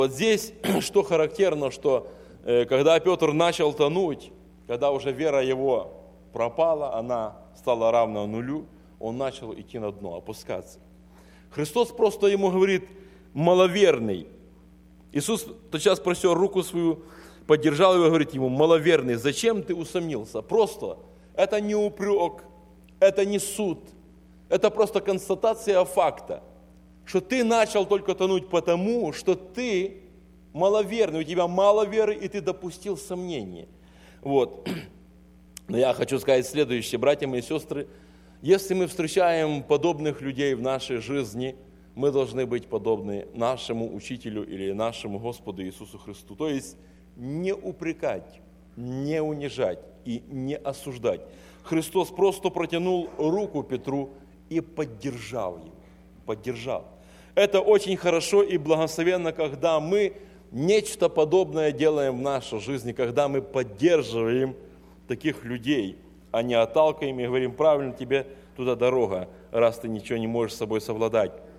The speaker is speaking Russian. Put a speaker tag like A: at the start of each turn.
A: Вот здесь, что характерно, что когда Петр начал тонуть, когда уже вера его пропала, она стала равна нулю, он начал идти на дно, опускаться. Христос просто ему говорит: маловерный. Иисус тотчас простер руку свою, поддержал его и говорит ему: маловерный, зачем ты усомнился? Просто это не упрек, это не суд, это просто констатация факта, что ты начал только тонуть потому, что ты маловерный, у тебя мало веры, и ты допустил сомнения. Вот. Но я хочу сказать следующее, братья мои сестры: если мы встречаем подобных людей в нашей жизни, мы должны быть подобны нашему Учителю или нашему Господу Иисусу Христу. То есть не упрекать, не унижать и не осуждать. Христос просто протянул руку Петру и поддержал его. Поддержал. Это очень хорошо и благословенно, когда мы нечто подобное делаем в нашей жизни, когда мы поддерживаем таких людей, а не отталкиваем и говорим: правильно, тебе туда дорога, раз ты ничего не можешь с собой совладать.